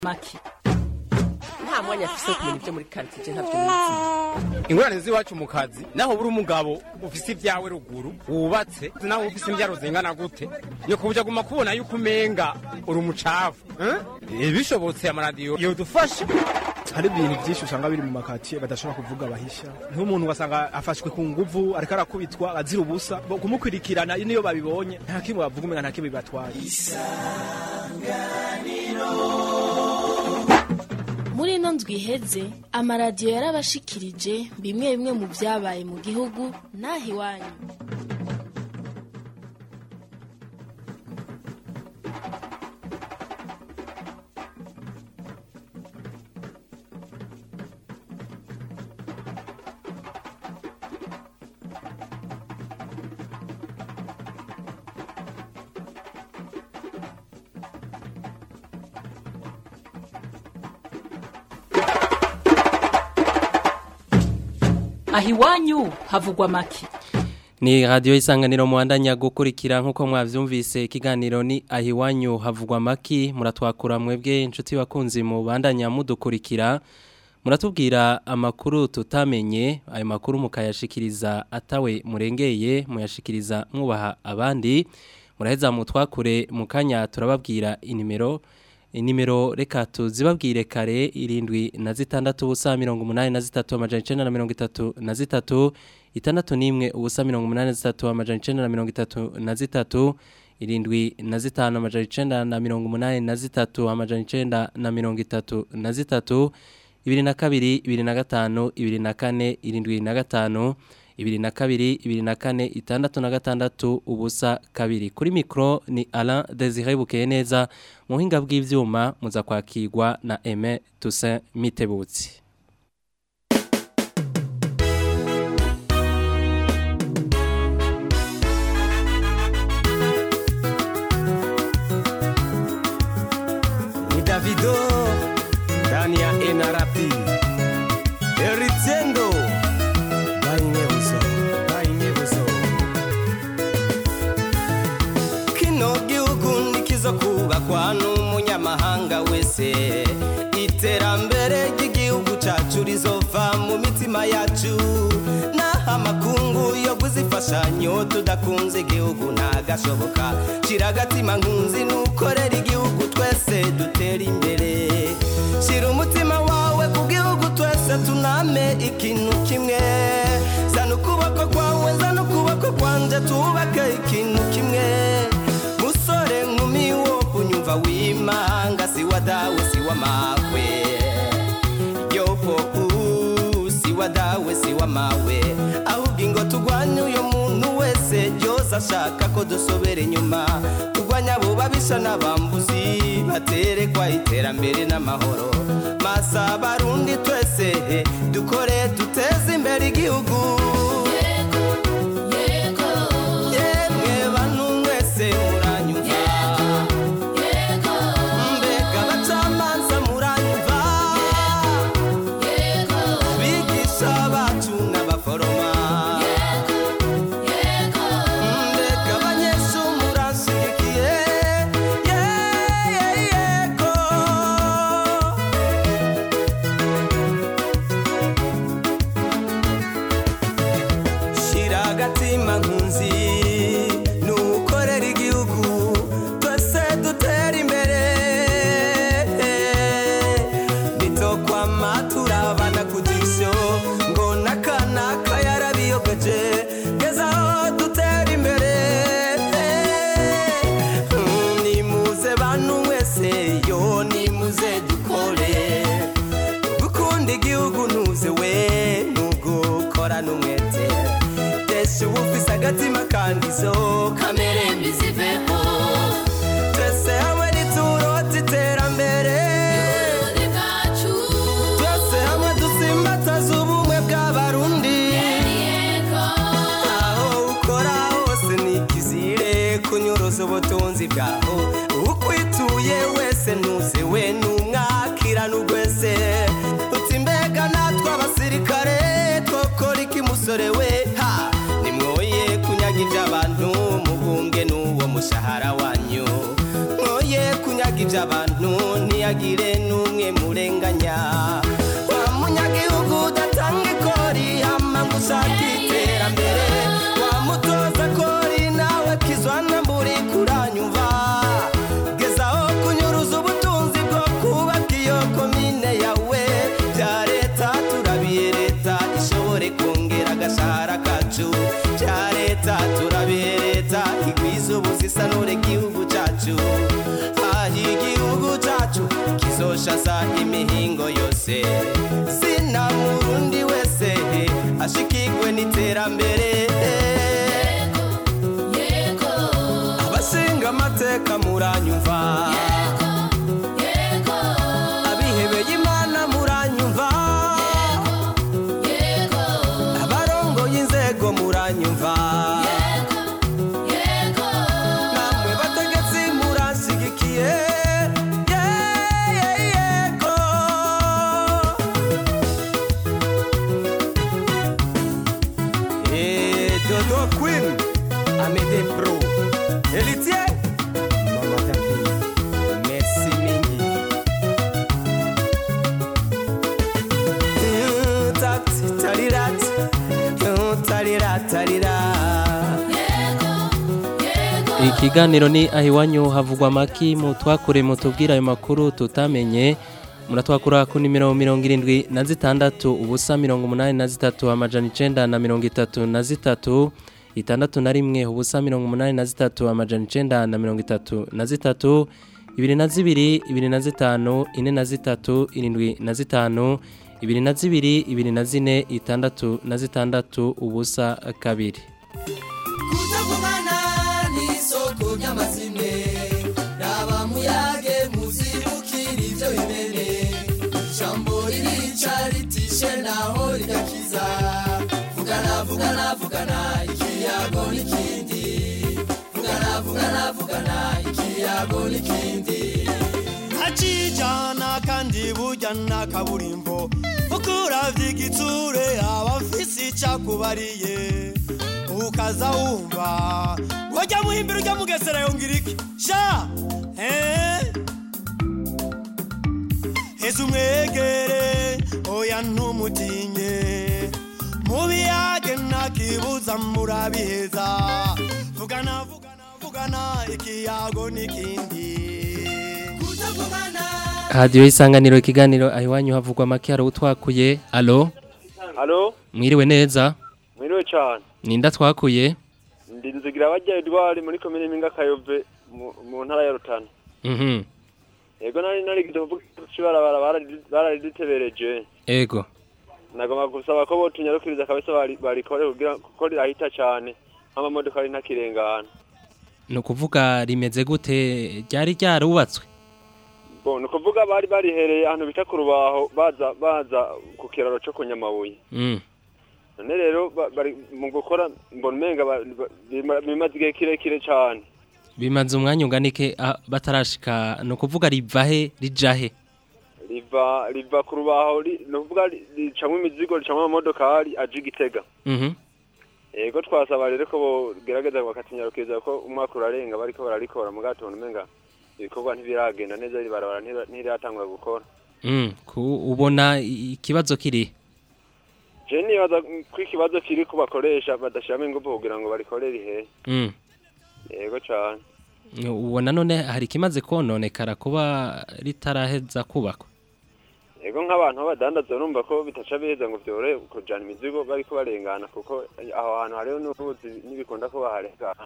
maki nta mwanya afise kumenya ibyo muri quartier ntavyo nzi. Ingorane z'iwacu mu kazi naho buri umugabo ufise ibyawe ruguru wubatse naho ufise imbyaro zingana gute nyoko buja guma kubona yuko umenga uri umucafu bishobotse amaradiyo yodufasha. Hari ibintu byinshi usanga biri mu makatiye badashobora kuvuga bahisha nk'umuntu wasanga afashwe ku nguvu ariko arakubitwa azira ubusa kumukwirikirana niyo babibonye nta kimwe bavuga umenga nta kimwe bibatwaye. Muri ino ndwi iheze amaradiyo yarabashikirije bimwe bimwe mu byabaye mu gihugu naho iwanyu. Ahiwanyu havugwa maki. Ni radio isanganiro muandanya gukurikira nkuko mwavyumvise ikiganiro ni ahiwanyu havugwa maki muratwakura mwebwe inshuti bakunzi mu bandanya mudukurikira muratubwira amakuru tutamenye ayo makuru mukayashikiriza atawe murengeye muyashikiriza mwubaha abandi muraheza mutwakure mukanya turababwira inimero reka tuzibabwire kare 76 ubusa 83 amajana 933 61 ubusa 83 amajana 933 75 amajana 983 amajana 933 22 25 24 75 22 24 66 ubusa kabiri kuri mikro ni Alain Désiré Bukeneza muhinga bw'ivyuma muza kwakirwa na Aimé Toussaint Mitebutsi. Ni Davido Dania Enarapi Eritendo kubakwa n'umunyamahanga wese iterambere ry'igihugu cyacu rizova mu mitima yacu naha makungu yo kuzifashanyo tudakunze igihugu ntagashoboka kiragatima nkunzi nukorera igihugu twese dutera imbere shira umutima wawe ku gihugu twese tuname ikintu kimwe zana ukuboko kwawe zana ukuboko kwanje tubake ikintu kimwe musore nkumi wo kunyumva wimanga si wadawe si wamawe yopo si wadawe si wamawe ahubwo ngo tugwanye uyo muntu wese byose ashaka ko dusobera inyuma tugwanya abo babisha n'abambuzi baterekwa iterambere n'amahoro masa barundi twese dukore duteze imbere igihugu. Kandizo kamere mbiziveho twese hamwe niturota iterambere twese hamwe dusimbataza ubumwe bw'abarundi aho ukora hose nikizire kunyuruza ubutunzi bwaho ukwituye wese ntuze we n'umwakira n'ugwese uti mbega natwe abasirikare twokora iki musore we ha nimwoye iby'abantu muhunge n'uwo mushahara wanyu mwoye kunyaga iby'abantu ntiyagire n'umwe murenganya wa munyagihugu udatanga ikori hama ngo ushaka iterambere wa mutoza kori nawe kizwana mburi kuranyumva gezaho kunyuruza ubutunzi bwo kubaka iyo komine yawe bya leta turabiye leta ishobore kongera agashahara kacu bya leta turabiye leta igwiza ubuzisanure igihugu cyacu igihugu cyacu kizoshaza imihingo yose sina murundi wese ashikirwe n'iterambere yego abashinga amateka muranyumva yego abihebeye imana muranyumva yego abarongoye inzego muranyumva namwe bategetsi murasigikiye Queen, Amédée Pro, Héritier, Maman Tapi, merci Mingi. Ikiganiro ni ahiwanyu havugwa amaki mu twakure mu tubwira ayo makuru tutamenye muratwakura ku nimero 76 ubusa 83 amajana 933 61 ubusa 83 amajana 933 22 25 43 75 22 24 66 ubusa kabiri kutavugana n'isoko ry'amazime raba muyage muzibukira ivyo bimene ijambo ririca ritishe naho rigakiza vugana ikiyago n'ikindi vugana ikiyago n'ikindi acijana kandi bujyana kaburimbo ukuravye igitsure abafisi icakubariye ukaza wumva wajya muhimbira ujya mugesera yongiriki sha umwegere oya ntumutinye mubiyage nakibuza murabiheza vugana ikiyago n'ikindi hadiyo isanganiro ikiganiro ahiwanyu havugwa makiyaro utwakuye alo mwiriwe neza mwiriwe cyane ninda twakuye ndinzigira abajya Edward muri komine Mpinga Kayove mu ntara ya Rutana Ego nari gidovuga bararitebereje. Ego. Nagomba gusaba ko botunyarukiriza kabisa barikore kugira ko rirahita cyane. Amamodoka ari ntakirengana. No kuvuga rimeze gute ryari ryarubatswe? Bo no kuvuga bari barihereye ahantu bita ku rubaho baza ku kiraro cyo kunyamabuye. None rero bari mu gukora mbonmenga bimaze igihe kirekire cyane. Bimaze umwanya unganike batarashika no kuvuga rivahe rijahe riva ku rubaho no kuvuga ricamwe imizigo ricamwe amamodoka ari aje Gitega. Ego twasaba rero ko bogerageza bakatinyarukiriza ko umwaka urarenga bariko bararikora mu gatondo menga ibikorwa ntibiragenda neza barabara ntiratangwa gukora. Ubona ikibazo kiri Jeni baza kwikibazo kiri kubakoresha badashame ingufu kugira ngo barikorere ihe. Yego cyane. Ubona none hari kimaze kononekara kuba ritaraheza kubakwa. Yego nk'abantu badandaza urumva ko bitaca beza ngo byore kujana imizigo bariko barengana kuko aho hantu hariho n'uruzi nibikunda ko baharengana.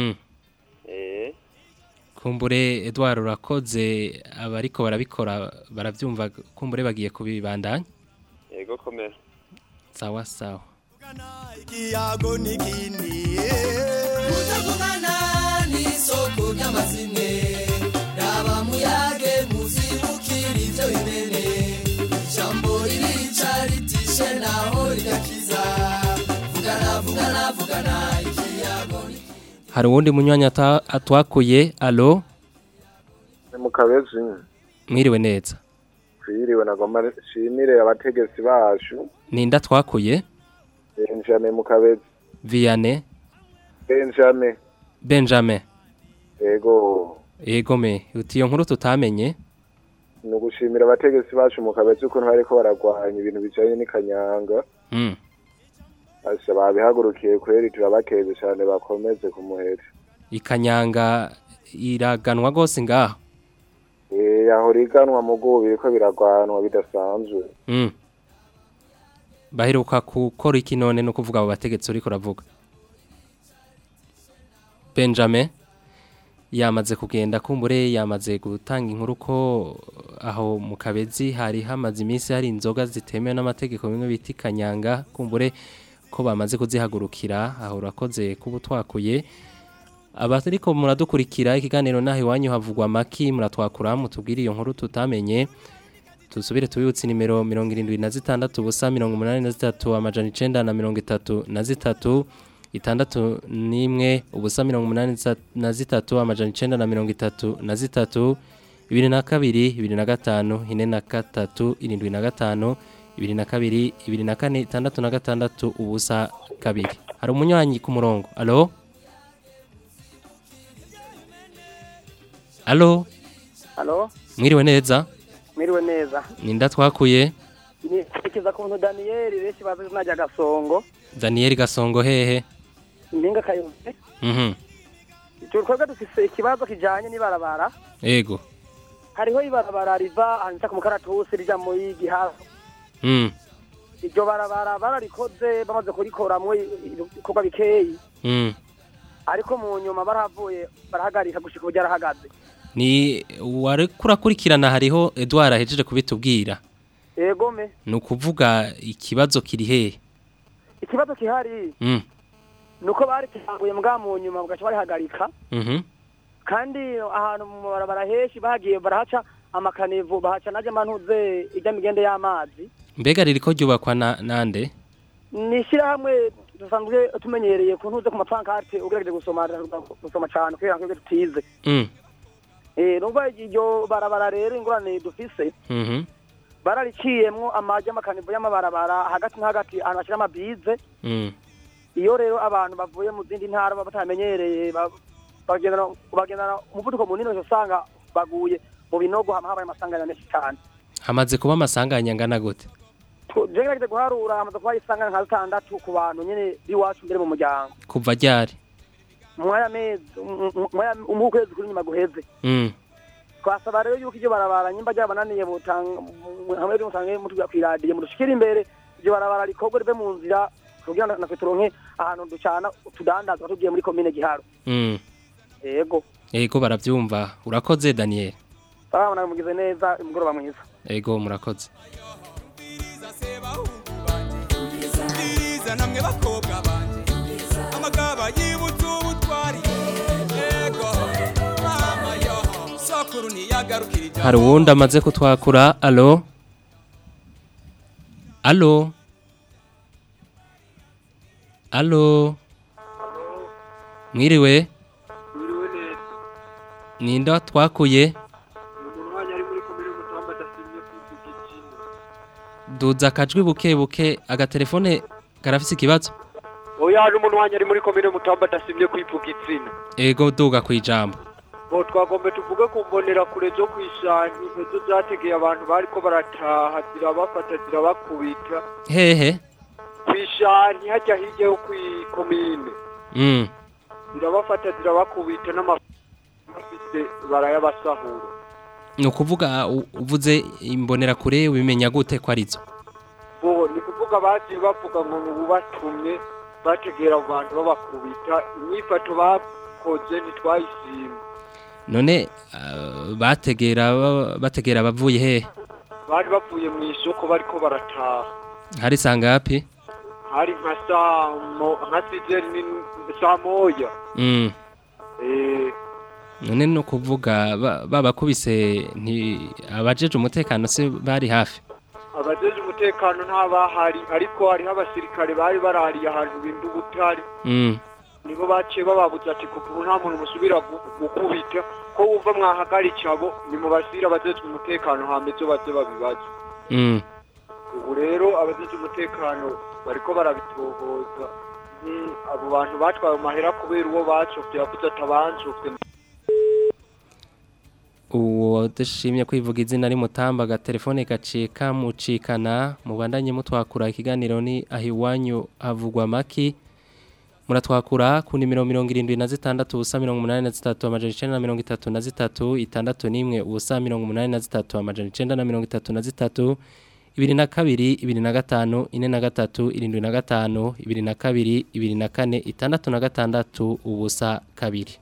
Kumbure Edward urakoze abariko barabikora baravyumva kumbure bagiye kubibandanya. Yego komera. Sawa sawa. Ikiyago nikindi kutavugana n'isoko ry'amazine raba muyage muzibukira ivyo bimene ijambo ririca ritishe naho rigakiza vugana ikiyago hari uwundi munywanya atwakuye alo mu Kabezi mwiriwe neza twiriwe nagomba shimire abategetsi bacu ninda twakuye Benjamin mu Kabezi Vianney Benjamin Ego me utiyo nkuru tutamenye ni ugushimira abategetsi bacu mu Kabezi ukuntu bariko baragwanya ibintu bijanye n'ikanyanga. Asha babihagurukiye kweri turabakeze cyane bakomeze kumuhera. Ikanyanga iraganwa gose ngaho. Aho riganwa mu gubi ko biragwanwa bidasanzwe. Baheruka gukora iki none no kuvuga abo bategetsi uriko ravuga. Benjamin yamaze kugenda kumbure yamaze gutanga inkuru ko aho mu Kabezi hari hamaze iminsi hari inzoga zitemewe n'amategeko bimwe biti kanyanga kumbure ko bamaze kuzihagurukira aho urakoze kuba twakuye abatariko muradukurikira ikiganiro naho iwanyu havugwa maki muratwakura mutubwire iyo nkuru tutamenye tusubire tubibutse nimero 76 ubusa 83 amajana 933 itandatu nimwe ubusa 83 amajana 933 22 25 ine na gatatu 75 22 24 66 ubusa kabiri hari umunywanyi ku murongo allo allo allo mwiriwe neza mwiriwe neza ninda twakuye ni ikiza ku muntu Daniel beshi bavuze najya gasongo Daniel gasongo hehe Ninga kayumve. Turikoga dufise ikibazo kijanye n'ibarabara. Yego. Hariho ibarabara riva hanze ku mukaratusi rija mu Gihafu. Iryo barabara bararikoze bamaze kurikoramwe ibikorwa bikeyi. Ariko mu nyuma baravuye barahagarika gushika ubujya arahagaze. Ni wari kurakurikirana hariho Edouard ahejeje kubitubwira. Yego me. Nukuvuga ikibazo kiri hehe? Ikibazo kihari. Nuko bari kihanguye mbwa mu nyuma bagaca barihagarika. Kandi ahantu mu barabara heshi bagiye barahaca amakanevu bahaca naje mantuze ijya migende y'amazi. Mbega ririko ryubakwa nande? Nishira hamwe dusanzwe tumenyereye kuntuze ku mapankarte ugerageje gusoma cyane kugira ngo tutize. Numva iryo barabara rero ingorane dufise. Barariciyemwo amaje amakanevu y'amabarabara hagati na hagati anashira amabize. Iyo rero abantu bavuye mu zindi ntara batamenyereye bagendana umuvuduko munini usanga baguye mu binogo habaye amasanganya menshi cyane. Hamaze kuba amasanganya ngana gute? Jegerageze guharura hamaze kuba isanganya nka 6 ku bantu nyene biwacu mbere mu muryango. Kuva ryari? Mwaya mezi umukwezi kuri nyuma guheze. Twasaba rero yuko iryo barabara nyimba ryabananiye butanga hamwe n'umusange mutubya kwiradiye mudushikira imbere iryo barabara rikogwe rive mu nzira kugira ngo turonke ahantu ducana tudandaza tugiye muri commune Giharo. Yego. Yego baravyumva. Urakoze Daniel. Bana mugize neza imugoroba mwiza. Yego murakoze. Namwe bakobwa banje. Amagaba yibutse ubutwari. Yego. Mama yo. Sokuru ni yagarukirije. Hari wundi amaze kutwakura. Allo? Allo? Allo. Mwiriwe. Mwiriwe neza. Ninda twakuye. Umunwanya ari muri komine Mutamba dasimye kwivugikina. Duza kajwi buke agatelefone karafise ikibazo. Oya ari umunwanya ari muri komine Mutamba dasimye kwivugikina. Ego duga kwijambo. Bo twagombe tuvuge kumbonera kure zo kwishanti ezo zategeye abantu bariko barataha zirabafata zirabakubita. Hehe. Kwishani hajya hirya yo kwikomine. Zirabafata zirabakubita n'amafise barayabasahura. Nukuvuga uvuze imbonera kure ubimenya gute ko arizo? Bo ni kuvuga baje bavuga ngo bubatumye bategera abantu babakubita imyifato bakoze ntitwayishimye. None bategera bavuye he? Bari bavuye mu isoko bariko barataha. Hari sangapi? Hari nka saa moya. None no kuvuga babakubise abajeje umutekano se bari hafi? Abajeje umutekano ntabahari ariko hari abasirikare bari barariye ahantu bindu butari. Nibo baciye bababuza ati kuko nta muntu musubira gukubita ko wumva mwahagarica abo nimubasira abajeje umutekano hameze baze babibaza. Ubu rero abajeje umutekano bariko barabitohoza ni abo bantu batwaye amahera kubera uwo bacofye yavuze atabanzofye. uwo dushimye kwivuga izina ari Mutamba agatelefone gaciye kamucikana mubandanye mutwakura ikiganiro ni ahiwanyu havugwa maki muratwakura ku nimero 76 ubusa 83 amajana 933 61 ubusa 83 amajana 933 22 25 43 75 22 24 66 ubusa kabiri.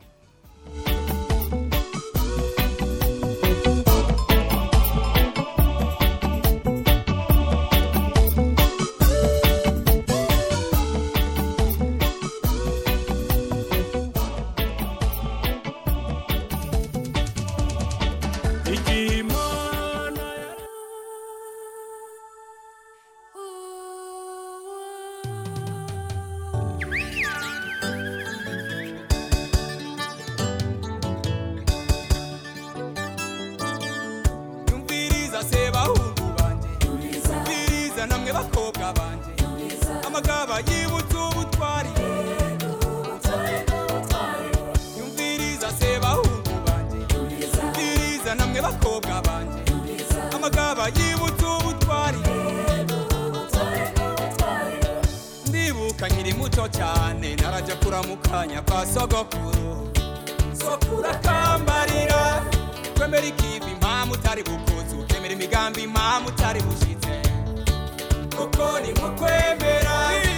Nkiri muto cyane naraja kuramukanya kwa sogokuru sokura kambarira kwemera ikivi mpamvu utari bukuzu kwemera imigambi mpamvu utari bushitse kuko ni mukwemera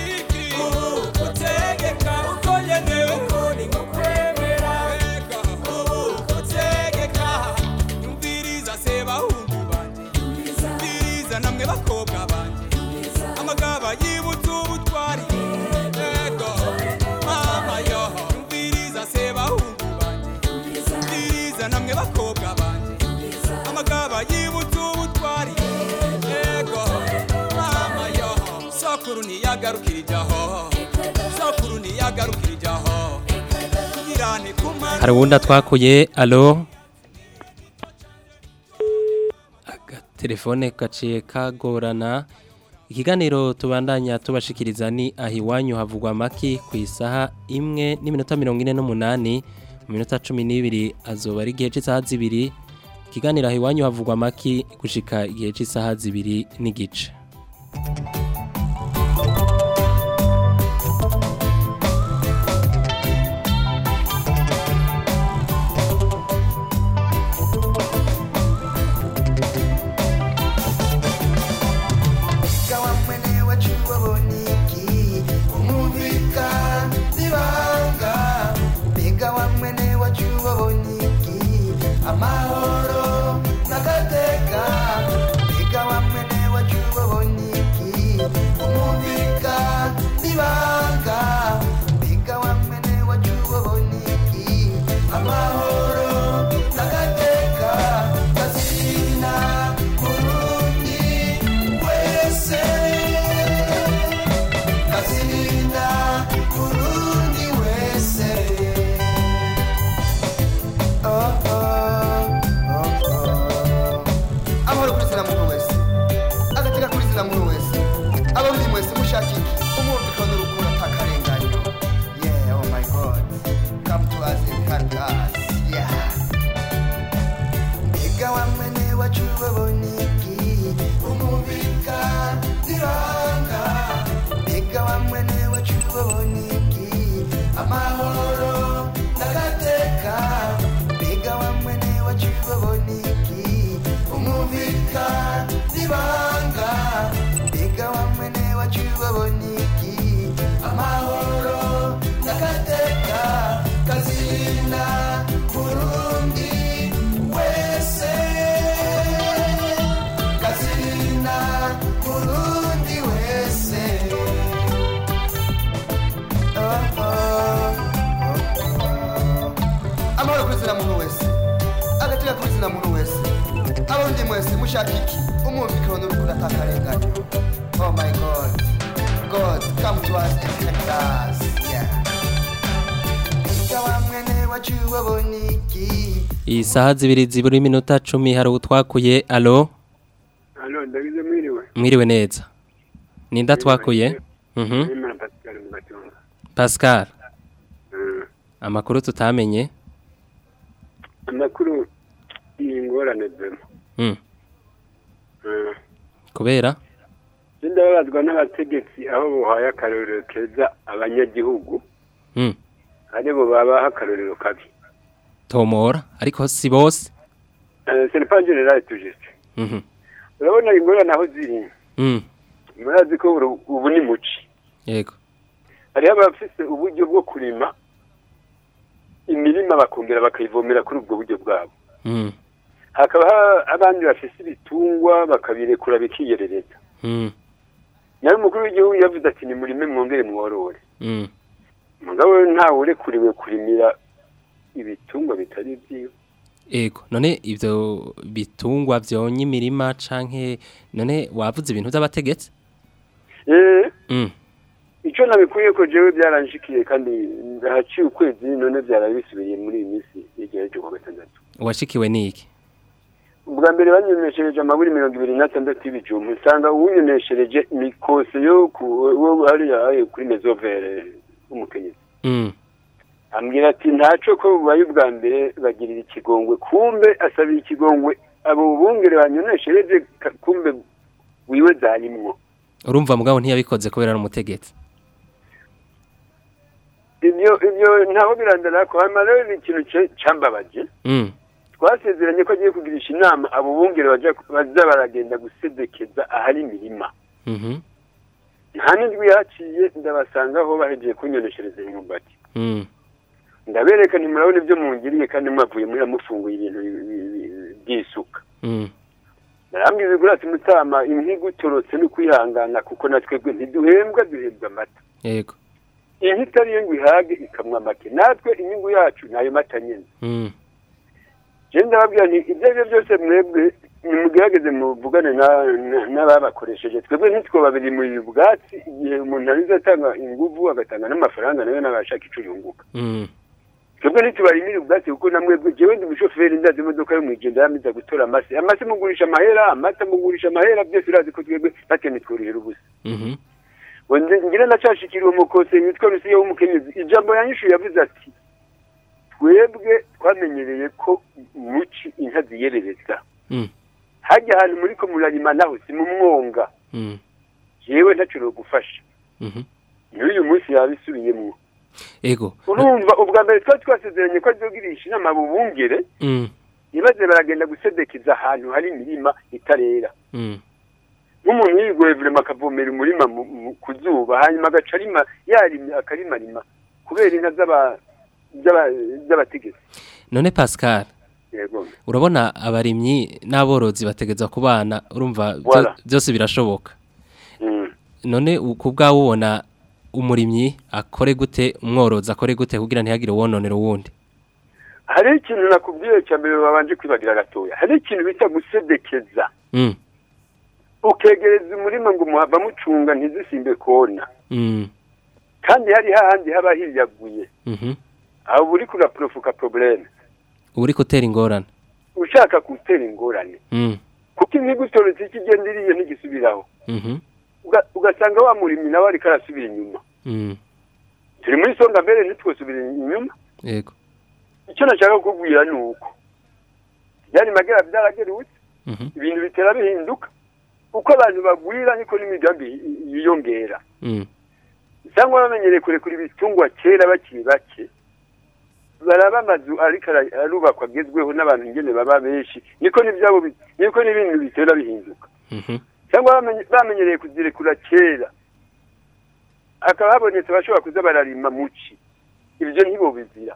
kutegeka uko nyenewe kuko ni mukwemera kutegeka yumviriza se bahungu banje yumviriza namwe bakobwa banje amagaba yibutse ubutwari namwe bakobwa banje amagaba yibutse ubutwari yego mama yo sokuru niyagarukirijaho sokuru niyagarukirijaho girane kumana hari wunda twakuye alo telefone kaciye kagorana ikiganiro tubandanya tubashikiriza ni ahiwanyu havugwa maki ku isaha 1:48 mu minota 12 azoba ari igihe cy'isaha 2 ikiganiro ahiwanyu havugwa maki gushika igihe cy'isaha 2 n'igice. Amahoro nagateka biga wamene wachuboniki umubika nibanga biga wamene wachuboniki amahoro nagateka kasina Burundi wese kasina Burundi wese amahoro nagateka biga wamwene wachuboniki umubika nibanga biga wamwene wachuboniki amahoro nagateka kazina Burundi wese kazina Burundi wese amahoro kuzina muntu wese agatira kuzina muntu wese abarundi mwese mushakiki umwumvikano n'urukundo atakarenganya. Oh my God, God come to us and help us. Yeah. Isaha 2:10 hari utwakuye. Allo ndagize mwiriwe. Mwiriwe neza. Ninda twakuye? Pascal. Amakuru tutamenye. Amakuru ingorane zemo kubera ndababazwa n'abategetsi aho buhaye akarorero keza abanyagihugu aribo babaha akarorero kabi tomora ariko si bose c'est pas général tujiste urabona ingorane aho ziri murazi ko ubu ni muci yego hariho abafise uburyo bwo kurima imirima bakongera bakayivomera kuri ubwo buryo bwabo hakaba abandi bafise ibitungwa bakabirekura bikiyerereza nawe umukuru w'igihugu yavuze ati ni murime mwongere mworore mugabo ntawe urekuriwe kurimira ibitungwa bitari byiwe ego none ivyo bitungwa vyonye imirima canke none wavuze ibintu by'abategetsi ico nabikuye ko jewe byaranjikiye kandi ndahaciye ukwezi none byarabisubiriye muri iyi minsi y'igihe cyo kwa gatandatu washikiwe niki ubwa mbere banyeneshereje amaburi 26 y'ibijumbu usanga uwunyeneshereje mikose yo hariya kuri mezovere umukenyezi ambwira ati ntaco ko bubaye ubwa mbere bagirira ikigongwe kumbe asabira ikigongwe abo bungere banyeneshereje kumbe wiwe zarimwo urumva mugabo ntiyabikoze kubera n'umutegetsi ibyo ntaho birandana ko hama rero ikintu cambabaje twasezeranye ko agiye kugirisha inama abo bungere baza baragenda gusedekeza ahari imirima nta n'indwi yaciye ndabasangaho bahejeje kunyoneshereza imyumbati ndabereka ntimurabona ibyo mungiriye kandi mwavuye muri amufunguye ibintu by'isuka narambwiza gura ati mutama inki gutorotse no kwihangana kuko natwebwe ntiduhembwa duhembwa amata yego inki itari yo ngo ihage ikamwa make natwe inyungu yacu nayo mata nyene je ndababwira nti ibyo aribyo byose mwebwe nimugerageze muvugane n'ababakoresheje twebwe ntitwo babiri muri ubwatsi igihe umuntu arizo atanga inguvu agatanga n'amafaranga nayo n'abashaka ico yunguka twebwe ntitubarimira ubwatsi kuko namwebwe jewe ndi umushoferi ndazi imodoka yo mwijenda yamiza gutora amase mugurisha amahera amata mugurisha amahera byose urazi ko twebwe natwe twurihira ubusa ngira nacashikiriwe umukose yitwa Rusiya w'umukenyezi ijambo yanyishu yavuze ati twebwe twamenyereye ko muci inka ziyerereza hajya ahantu muri ko murarima naho si mu mwonga jewe ntacuro gufasha n'uyu munsi yabisubiyemo ego urumva ubwa mbere twasezeranye ko azogirisha inama bubungere ibaze baragenda gusedekeza ahantu hari imirima itarera nk'umuntu yigoye vrema akavomera umurima ku zuba hanyuma agaca arima yarimye akarimarima kubera inka z'abategetsi none Pascal yego urabona abarimyi n'aborozi bategeza kubana urumva byose birashoboka none ukubwa ubona umurimyi akore gute umworozi akore gute kugira ntihagire wononera uwundi hari ikintu nakubwiye cya mbere babanje kwibagira gatoya hari ikintu bita gusedekeza ukegereza umurima ngo muhava mucunga ntizisimbe kona kandi hari hahandi haba hiyaguye aho buri kuraprofuka probleme uri gutera ingorane ushaka gutera ingorane kuko imigutoretse ikigenda iriye ntigisubiraho ugasanga wa murimyi nawe ariko arasubira inyuma turi muri songa mbere ntitwosubira inyuma yego icyo nashaka kukubwira ni uko byari magera byaragerutse ibintu bitera bihinduka uko abantu bagwira niko n'imigambi yiyongera cyangwa bamenyereye kurekura ibitungwa kera bakiri bake baraba amazu ariko arubakwa agezweho n'abantu ingene baba benshi niko n'ibintu bitera bihinduka cyangwa bamenyereye kuzirekura kera hakaba habonetse bashobora kuza bararima muci ibyo ntibo bizira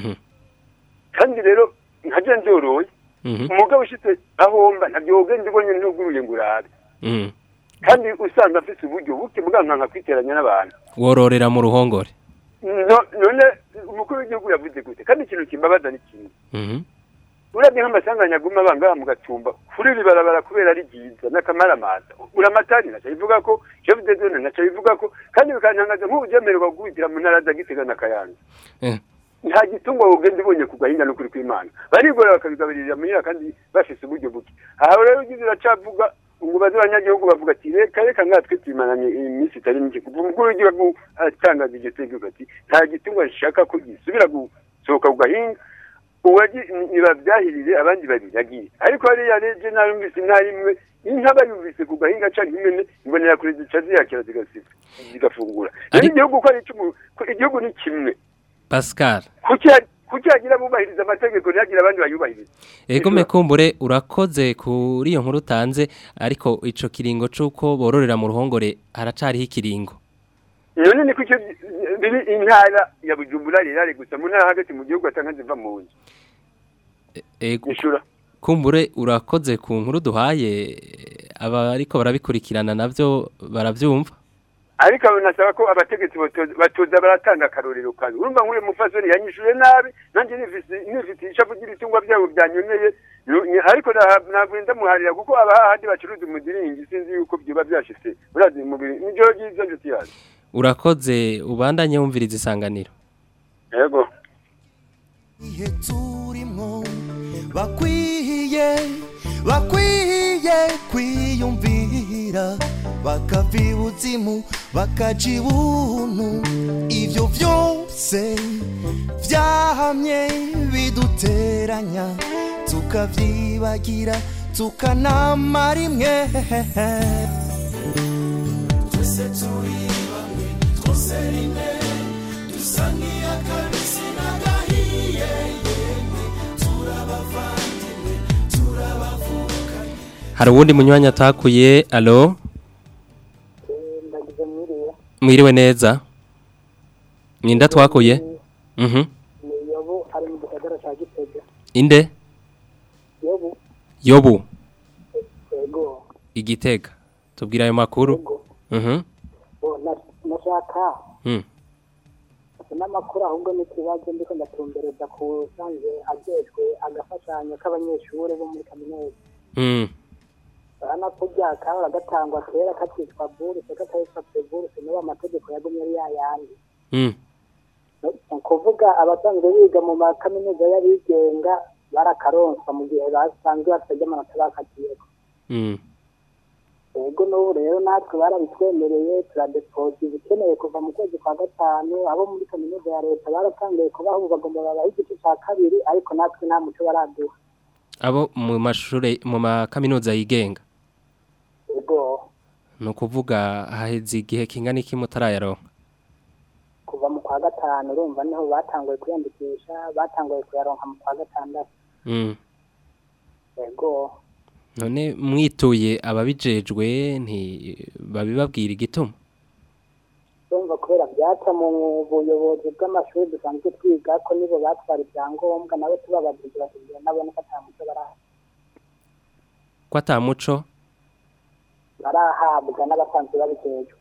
kandi rero nkaje ndoroye umugabo ushitse ahomba ntabyo wogenda ubonye ntuguruye ngo urabe kandi usanga afise uburyo buke bwanka kwiteranya n'abantu wororera mu ruhongore none umukuru w'igihugu yavuze gute kandi ikintu kimbabaza ni kimwe urabye nk'amasanganya aguma bangaha mu gatumba kuri iri barabara kubera ari ryiza n'akamaramaza uramatari naca bivuga ko chef de zone naca bivuga ko kandi bikantangaza nk'ubujemererwa guhitira mu ntara za Gitega na Kayanza nta gitungwa wogenda ubonye ku gahinda no kuri kw'Imana barigora bakabigaburira muhira kandi bafise uburyo buke aho rero ugize uracavuga ngo baze abanyagihugu bavuga ati reka ngatwe twimananye iminsi itari mike kuva umukuru w'igihugu atangaza iryo tegeko ati nta gitungwa gishaka ko gisubira gusohoka ku gahinga nibavyahirire abandi babiragiye ariko hariya reje narumvise ntarimwe inka bayumvise ku gahinga canke impene imbonera kure zica ziyakira zigafungura igihugu ko ari igihugu ni kimwe Pascal kuki hagira bubahiriza amategeko ntihagira abandi bayubahiriza ego mekumbure urakoze kuri iyo nkuru utanze ariko ico kiringo c'uko bororera mu ruhongore haracariho ikiringo none ni kuki biri intara ya Bujumbura rirare gusa mu ntara hagati mu gihugu atanga ziva mu nzu ego kumbure urakoze ku nkuru duhaye abariko barabikurikirana navyo baravyumva ariko nasaba ko abategetsi batoza baratanga akarorero kandi urumva nkure mufasoni yanyishuye nabi nanje nifite ishavu ry'ibitungwa byabo byanyoneye ariko nagwenda muharira kuko abahandi bacuruza umudiringi sinzi yuko byiba byashitse urazi mu nijo gizo nje tiyaje urakoze ubandanye wumviriza isanganiro yego ihe turimo bakwiye kwiyumvira bakavibuzimu bakajibunu ivyo vyose vyahamye biduteranya tukavyibagira tukanamara imwe twese turi bamwe twose rimwe dusa nk'iy'akabisi n'agahiye yemwe turabavandimwe turabavukanye. Hari uwundi munywanyi atakuye. Alo mwiriwe neza ninda twakuye Yobu ari mu gisagara ca Gitega. Inde Yobu Yego Igitega tubwira ayo makuru nashaka n'amakuru ahubwo n'ikibazo ndiko ndatumbereza ku sanze ajejwe agafashanyo k'abanyeshuri bo muri kaminuza bana kujya kahora gatangwa kera katitwa buruse katitwa buruse niba amategeko yagumye ari yayandi kuvuga abasanzwe biga mu makaminuza y'abigenga barakaronswa mu gihe basanzwe bafite amanota bakatiyeko ego n'ubu rero natwe barabitwemereye turadepoza ibikeneye kuva mu kwezi kwa gatanu abo muri kaminuza ya leta baratangiye kubaho ubu bagomba babaha igice cya kabiri ariko natwe nta muco baraduha abo mu mashuri mu makaminuza yigenga ego ni ukuvuga haheze igihe kingana iki mutarayaronka kuva mu kwa gatanu urumva niho batanguye kwiyandikisha batanguye kuyaronka mu kwa gatandatu ego none mwituye ababijejwe ntibabibabwira igituma urumva kubera byaca mu buyobozi bw'amashuri dusanzwe twiga ko nibo batwara ibyangombwa nabo tubabajije batubwira nabone ko atamuco barahabwa ko atamuco barahabwa n'abasanzwe babijejwe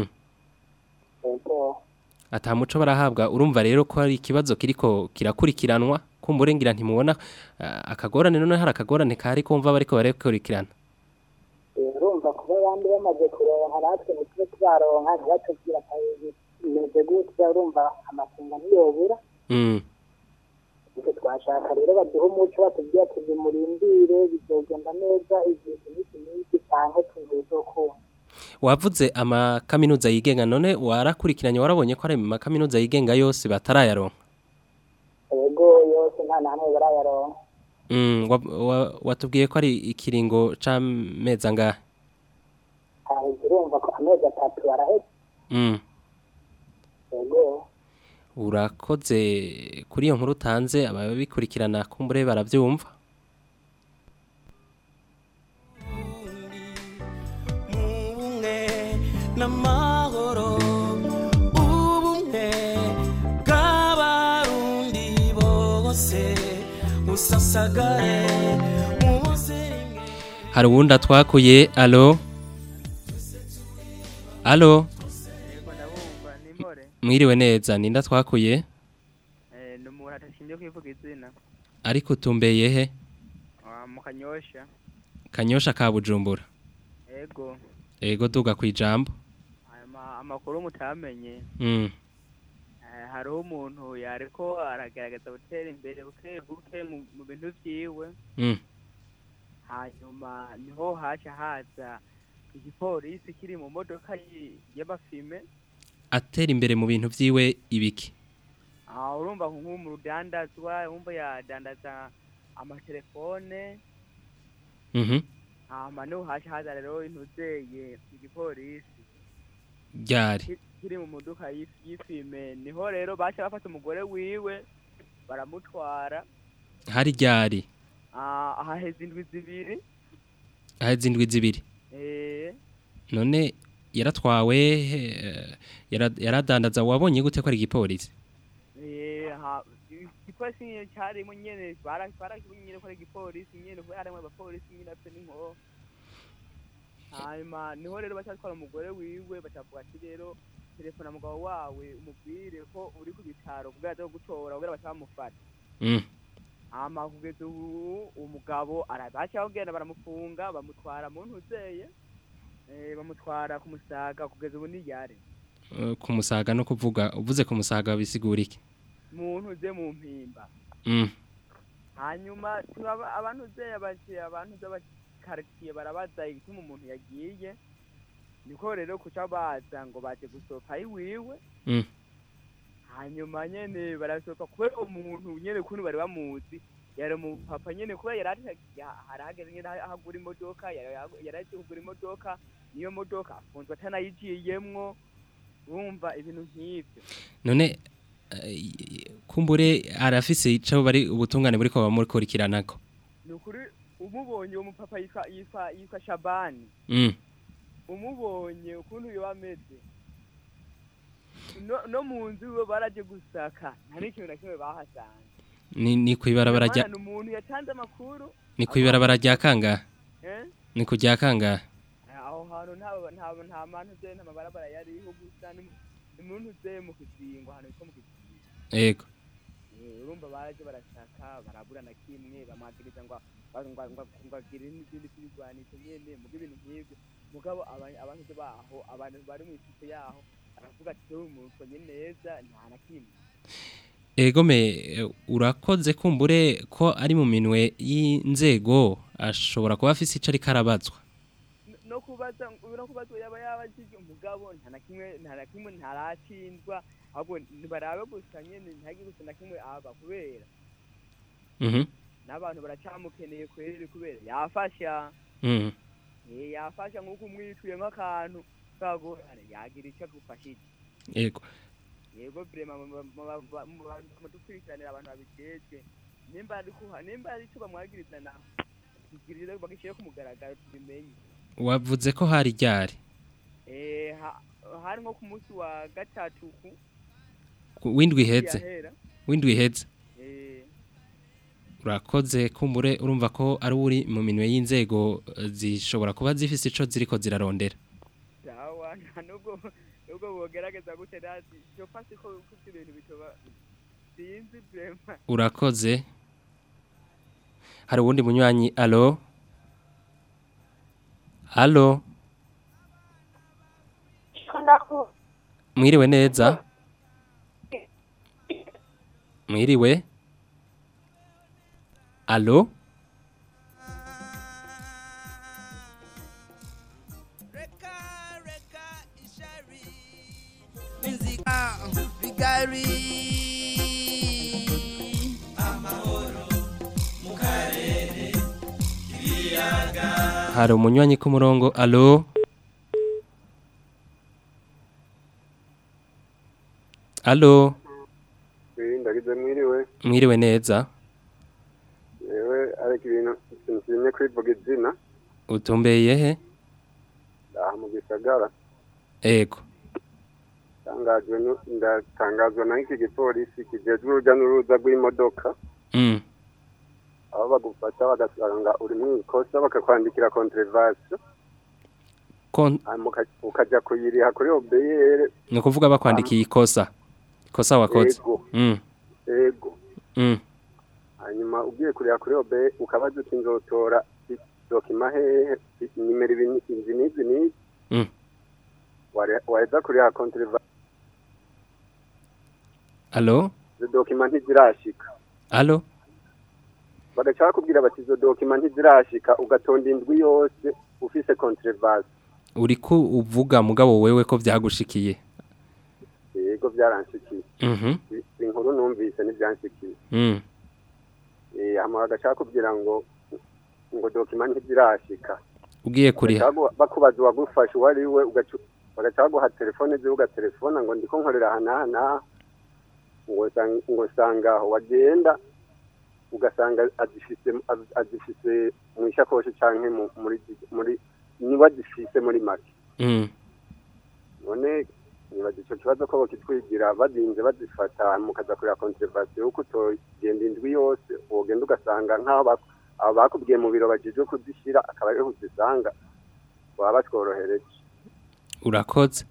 ego atamuco barahabwa urumva rero ko hari ikibazo kiriko kirakurikiranwa kumburengira ntimubona akagorane none hari akagorane kari kumva bariko barekurikirana urumva kuba abandi bamaze kuronka natwe nitwe tubaronka ntibatubwira meze gutya urumva amasenga ntiyobura icyo twashaka rero baduha umuco batubwira tuzimurindire bizogenda neza igihe n'iki canke tuzokunda wavuze amakaminuza yigenga none warakurikiranye warabonye ko ari mu makaminuza yigenga yose batarayaronka ego yose nta namwe barayaronka watubwiye ko ari ikiringo c'amezi angahe urumva ko amezi 3 araheze ego urakoze kuri iyo nkuru utanze ababikurikirana kumbure baravyumva n'amahoro ubumwe bw'abarundi bose usasagare hari uwundi atwakuye. Alo alo mwiriwe neza ninda twakuye n'umuntu atashimye kwivuga izina ariko utumbeye he mu Kanyosha Kanyosha ka Bujumbura ego duga kwijambo amakuru mutamenye hariho umuntu yariko aragaragaza gutera imbere buke mu bintu vyiwe hanyuma niho haza igipolisi kiri mu modoka y'abafime atera imbere mu bintu vyiwe ibiki urumva nk'umu rudandazwa wumva yadandaza amatelefone niho haza rero intuzeye igipolisi ryari kiri mu modoka y'ifime niho rero baca bafata umugore wiwe baramutwara hari ryari ahaheze indwi zibiri none yaratwawe yaradandaza wabonye gute ko ari igipolisi igipolisi nyine cyarimo nyene barakibonye ko ari igipolisi nyene ko harimo abapolisi nyine afite n'inkoho hanyuma niho rero bacatwara umugore wiwe bacavuga ati rero telefona mugabo wawe umubwire ko uri ku bitaro kugira aze gutora kugira bacamufata hama kugeza ubu umugabo arabaca kugenda baramufunga bamutwara mu ntuzeye bamutwara ku Musaga kugeza ubu ni yare ku Musaga no kuvuga uvuze ku Musaga bisigura iki muntu ze mu mpimba hanyuma abantu z'abakartiye barabaza igituma umuntu yagiye niko rero kuca baza ngo baje gusopa iwiwe hanyuma nyene barasopa kubera umuntu nyene kuntu bari bamuzi yari mu papa nyene kubera yarahageze nyene ahagura imodoka yaraje kugura imodoka niyo modoka afunzwe atanayigiyemwo urumva ibintu nk'ivyo none kumbure arafise ico bari ubutungane buri ko bamurikurikiranako nukuri umubonye umupapa yitwa Shabani umubonye ukuntu yo ameze no mu nzu we baraje gusaka nta n'ikintu na kimwe bahasanze ni kwibarabara rya umuntu yatanze amakuru ni kwibarabara rya kanga ni kujya kanga aho hantu nta mantu ze nta mabarabara yariho gusa umuntu ze mu kizingo hano ko mu kizingo yego urumva baraje barashaka barabura na kimwe bamagiriza ngo agire n'ibindi by'ibigwanisho nyene mu bintu nk'ibyo mugabo abantu baho abantu bari mu ikipe yaho aravuga ati umuntu nyene neza nta na kimwe egome urakoze kumbure ko ari mu minwe y'inzego ashobora kuba afise ico ari karabazwa no kubaza yaba yabajije umugabo nta na kimwe ntaracindwa ahubwo barabe gusa nyene ntagi gusa na kimwe aba kubera n'abantu baracamukeneye kweri kubera yafasha yafasha nk'uko umwituye nk'akantu kagorane yagira icyo agufashije yego vrema mudukurikiranira abantu babijejwe nimba ari icyo bamwagirizana kugirira bagishyire ku mugaragaro tubimenye wavuze ko hari ryari hari nko ku munsi wa gatatu windwi iheze urakoze kumbure urumva ko ari uri mu minwe y'inzego zishobora kuba zifise ico ziriko zirarondera sawa nubwo bogerageza gute nazi cyo pasi ko ibintu bitoba sinzi vrema urakoze hari uwundi munywanyi alo mwiriwe neza mwiriwe alo hari umunywanyi ku murongo alo ndagize mwiriwe neza yewe ariko ibintu nsimye kwivuga izina utumbeye he aha mu gisagara ego ndatangazwa na iki gipolisi kijejwe urujya n'uruza rw'imodoka aho bagufata bagasanga uri mu ikosa bakakwandikira kontrevasiyo ukajya kuyiriha kuri obeyere ni ukuvuga bakwandikiye ikosa wakoze yego hanyuma ugiye kuriha kuri obeyere ukabaza uti nzotora dokima hehe nimero izi n'izi waheza kuriha kontrevasiyo alo izo dokima ntizirashika alo bagaca bakubwira bati izo dokima ntizirashika ugatonda indwi yose ufise kontrevasiyo uri ko uvuga mugabo wewe ko byagushikiye ego byaranshikiye inkuru numvise n'ibyanshikiye hama bagashaka kubwira ngo document ntizirashika ugiye kuriha bakubaza uwagufasha uwari we bagaca baguha telefone ziwe ugaterefona ngo ndiko nkorera hana ngo sanga aho wagenda ugasanga azifise mu ishakoshi canke muri niba azifise muri make none nibaza ico kibazo ko bakitwigira badinze bazifata mukaza kurira conservation uko utogenda indwi yose wogenda ugasanga nk'aho bakubwiye mu biro bajeje kuzishyira akaba ariho uzisanga baba batworohereje urakoze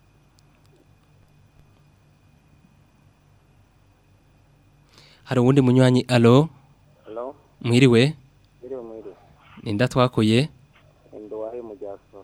hari uwundi munywanyi alo mwiriwe ninda twakuye ndowahe mu jaso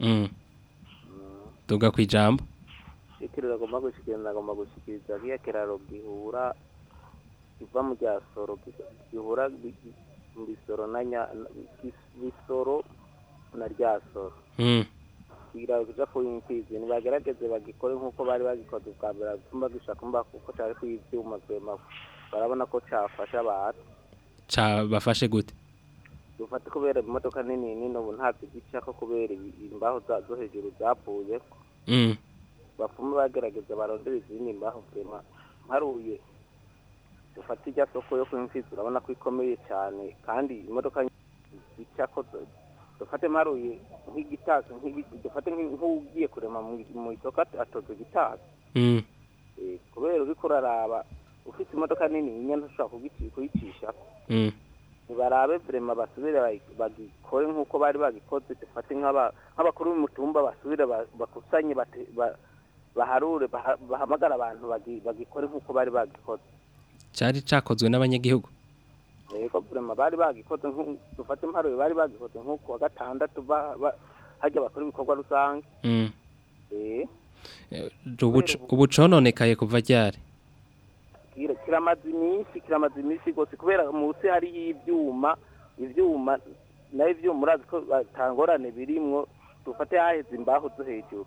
tuga kwijambo ikirira gomba gushikiriza kiya kiraro gihura kiva mu jasoro gihura bisoro bisoro na ryasoro kugira kuja kuyimfizi nibagerageze bagikore nkuko bari bagikoze ubwambere tumba gushaka mba kuko cyari kwivyuma kwema barabona ko cyafasha abantu bafashe gute dufate kubera imodoka nini no ntabyo gicako kubera imbaho zo hejuru zapfuye bapfuma bagerageza barondera izindi mbaho kwema haruye dufate ijya soko yo kwimfizi urabona ko ikomeye cyane kandi imodoka gicako dufate maruye nk'igitasi dufate nk'ugiye kurema mu isoko atoze igitasi kubera uri kuraraba ufite imodoka nini inyana ushobora kuyicisha barabe vrema basubire bagikore nk'uko bari bagikoze dufate nk'abakuru b'umutumba basubire bakusanye baharure bahamagara abantu bagikore nk'uko bari bagikoze cyari cakozwe n'abanyagihugu yego vrema bari bagikoze dufate mparuye bari bagikoze nk'uko wa gatandatu hajya bakora ibikorwa rusange ubu cononekaye kuva ryari kiramaze iminsi gose kubera munsi hari ivyuma nayo ivyuma urazi ko batangorane birimwo dufate haheze imbaho zo hejuru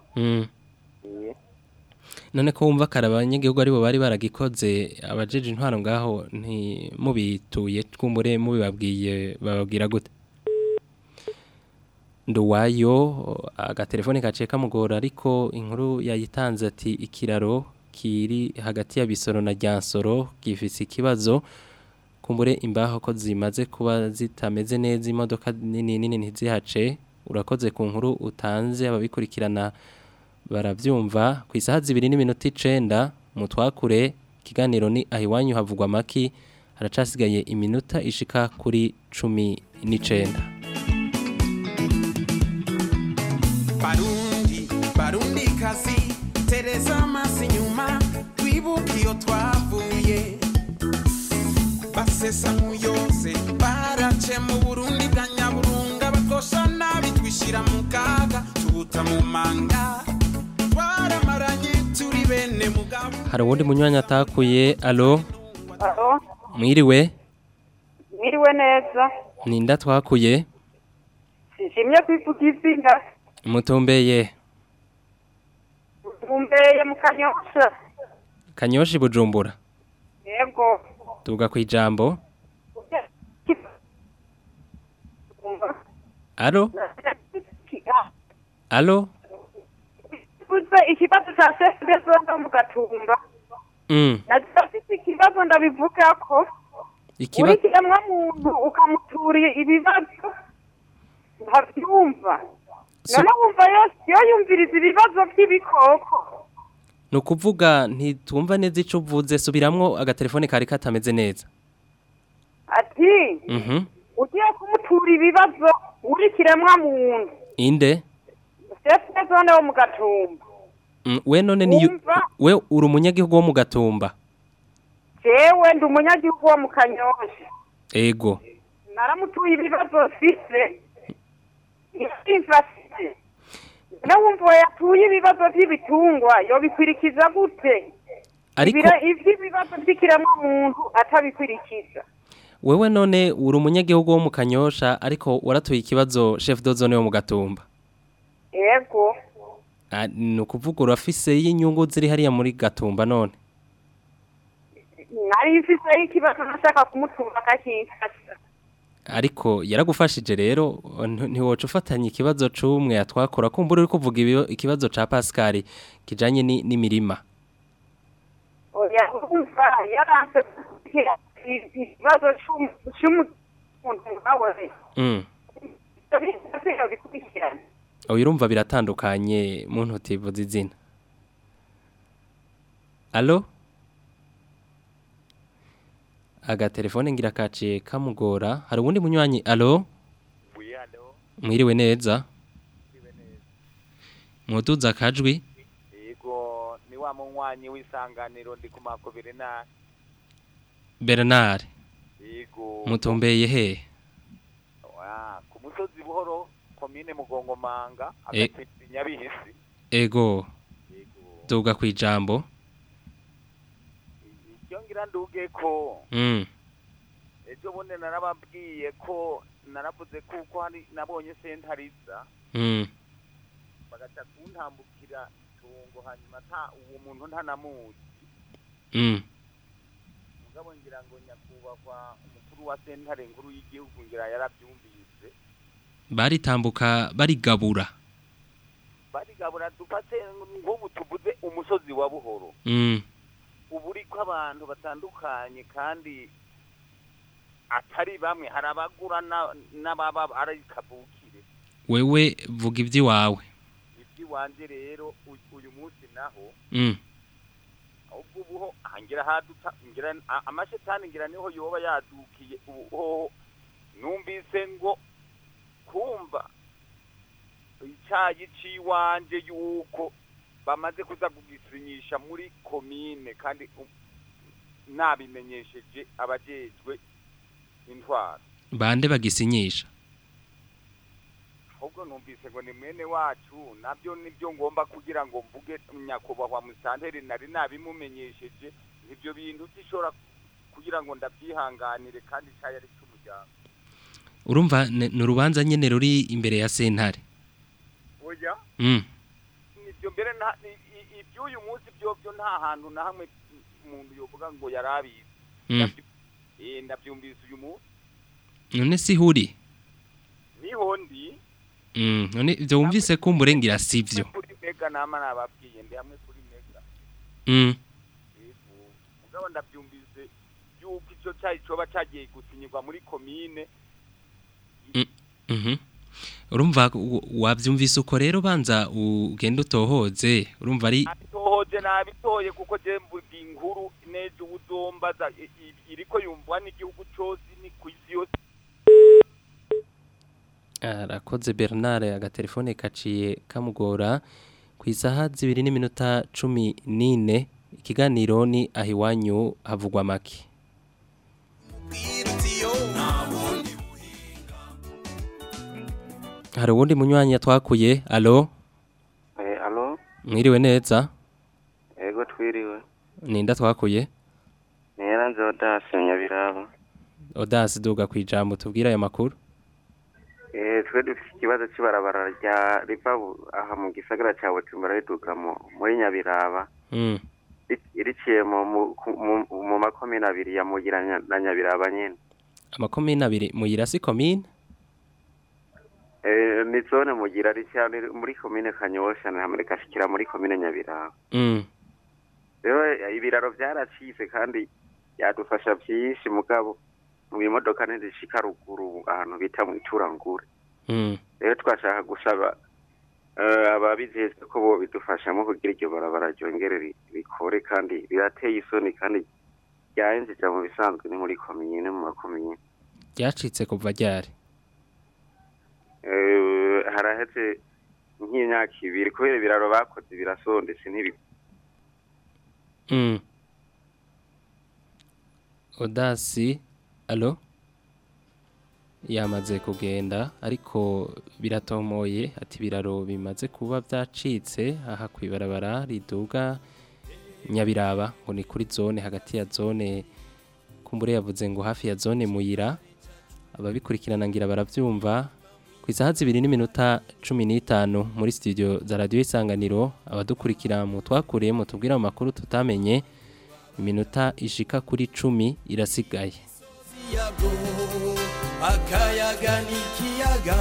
none ko wumva kare abanyagihugu aribo bari baragikoze abajeje intwaro ngaho ntimubituye twumure bababwira gute nduwayo agatelefone gaciye kamugora ariko inkuru yayitanze ati ikiraro kiri hagati ya Bisoro na Ryansoro gifise ikibazo kumbure imbaho ko zimaze kuba zitameze neza imodoka nini ntizihace urakoze ku nkuru utanze ababikurikirana baravyumva ku isaha 2:09 mutwakure kiganiro ni ahiwanyu havugwa maki haracasigaye iminota ishika kuri 19 Barundi kazi Tereza masinyuma twibuka iyo twavuye basesa muyose barace mu Burundi bwa Nyaburunga bakosha nabi twishira mu kaga tubuta mu manga twaramaranye turi bene mugabo hari uwundi munywanya atakuye alo mwiriwe neza ninda twakuye Nshimye kwivuga izinga mutumbeye mu Kanyosha Kanyoshi Bujumbura yego tuga kwijambo Alo Kuze ikibazo cha sesbezo mu Gatumba Nazafite ikibazo ndabivuga ko urikiremwa muntu ukamuturiye ibibazo ntabyumva none wumva yo yumviriza ibibazo by'ibikoko nukuvuga ntitumva neza ico uvuze subiramwo agatelefone kari katameze neza ati ugiye kumutura ibibazo urikiremwa muntu inde sesbezo wo mu Gatumba we none ni we uri umunyagihugu wo mu Gatumba jewe ndi umunyagihugu wo mu Kanyosha ego naramutuye ibibazo fise infasite na wumva yatuye ibibazo by'ibitungwa yo bikwirikiza gute ariko ibibazo by'ikiremwa muntu atabikwirikiza wewe none uri umunyagihugu wo mu Kanyosha ariko waratuye ikibazo chef de zone wo mu Gatumba yego ni ukuvuga urafise y'inyungu ziri hariya muri Gatumba none nari mfise ikibazo nashaka kumutura akakimfasha ariko yaragufashije rero ntiwoca ufatanya ikibazo c'umwe yatwakora kumbura uri kuvuga ikibazo ca Pascal kijanye n'imirima oya umva yaranse ikibazo c'umuntu nawe urumva biratandukanye muntu utivuza izina Allo agatelefone ngira kaciye kamugora hari ubundi munywanyi allo mwiriwe neza muduza akajwi yego ni wa munywanyi w'isanganiro ndi kumako Bernard yego mutumbeye he ku musozi buhoro komine Mugongomanga agati Nyabihisi ego duga kwijambo ngira nduge ko ejo bundi narababwiye ko naravuze kuko hari nabonye sentariza bagaca kuntambukira tungo hanyuma uwo muntu ntanamuzi mugabo ngira ngo nyakubahwa umukuru wa sentare nkuru y'igihugu ngira yarabyumvise baritambuka barigabura dufate nk'ubu tuvuze umusozi wa buhoro ubu uriko abantu batandukanye kandi atari bamwe hari abagura n'ababa ari kavukire wewe vuga iby'iwawe iby'iwanje rero uyu munsi naho ahubwo ubuho hangira haduta ngira amashetani ngira niho yoba yadukiye ubuho numvise ngo kumva icyayi ciwanje yuko bamaze kuza kugisinyisha muri komine kandi nabimenyesheje abajejwe intwara bande bagisinyisha ahubwo numvise ngo ni mwene wacu nabyo nibyo ngomba kugira ngo mvuge nyakubahwa musanteri nari nabimumenyesheje ibyo bintu gishora kugira ngo ndabyihanganire kandi cyari ari cy'umuryango urumva n'urubanza nyene ruri imbere ya sentare oya ibyo mbere iby'uyu munsi byo nta hantu na hamwe umuntu yovuga ngo yarabizi ndabyumvise uyu munsi none si huri niho ndi none ibyo wumvise ko umurengera sivyo kuri mega nama nababwiye ndi hamwe kuri mega mugabo ndabyumvise yuko icyo cyayi coba cyagiye gusinyirwa muri komine urumva wabyumvise uko rero banza ugenda utohoze urumva ari tohoje nabitoye kuko je mvuga inkuru nejo uzombaza iriko yumvwa n'igihugu cyose ni kwisi yose arakoze Bernard agatelefone kaciye kamugora ku isaha 2:14 ikiganiro ni ahiwanyu havugwa make hari uwundi munywanyi twakuye allo allo mwiriwe neza ego twiriwe ninda twakuye Neranze Odasi Nyabiraba Odasi duga kwijambo tubwira aya makuru twe dufite ikibazo cy'ibarabara rya riva aha mu gisagara cya Bujumbura riduga muri Nyabiraba iriciye mu makomine abiri ya Mugira na Nyabiraba nyene amakomine abiri Mugira si komine ni zone Mugira ari cyane muri komine Kanyosha na Amerika shikira muri komine Nyabiraba rero ibiraro byaracitse kandi yadufasha byinshi mugabo mu bimodoka ntizishika ruguru ahantu bita mu Iturangure rero twashaka gusaba ababijejwe ko bo bidufashamo kugira iryo barabara ryongere bikore kandi birateye isoni kandi ryahenjeje mu bisanzwe ni muri komine mu makomine ryacitse kuva ryari haraheze nk'imyaka ibiri kubera ibiraro bakoze birasondetse ntibi Odasi allo yamaze kugenda ariko biratomoye ati biraro bimaze kuba byacitse aha kwibarabara riduga Nyabiraba ngo ni kuri zone hagati ya zone kumbure yavuze ngo hafi ya zone Muyira ababikurikirana ngira baravyumva ku isaha 2:15 muri studio za radio Isanganiro abadukurikira mu twakuriye mu tubwira amakuru tutamenye iminota ishika kuri 10 irasigaye akayaga n'ikiyaga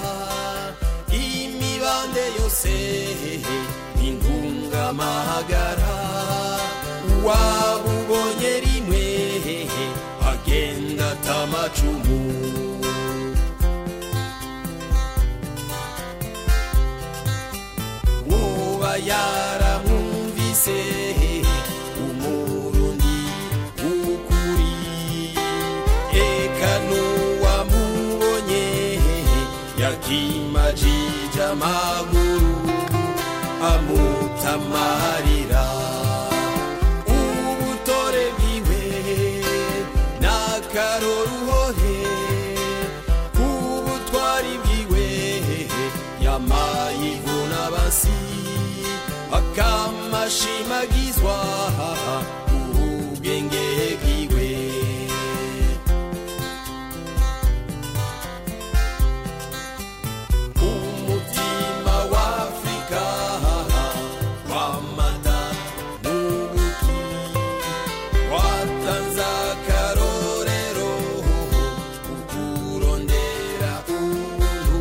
imibande yose intungamahagara wabubonye rimwe agenda tamacumu woba yaramwumvise umurundi ukuri eka n'uwamubonye yakimajije amaguru amutamarira ubutore bwiwe n'akaroruhore ubutwari bwiwe yamayivuna basi akamashimagizwa ubwenge bwiwe umutima wa Afrika wamata n'ubuki watanze akarorero ukurondera ubuntu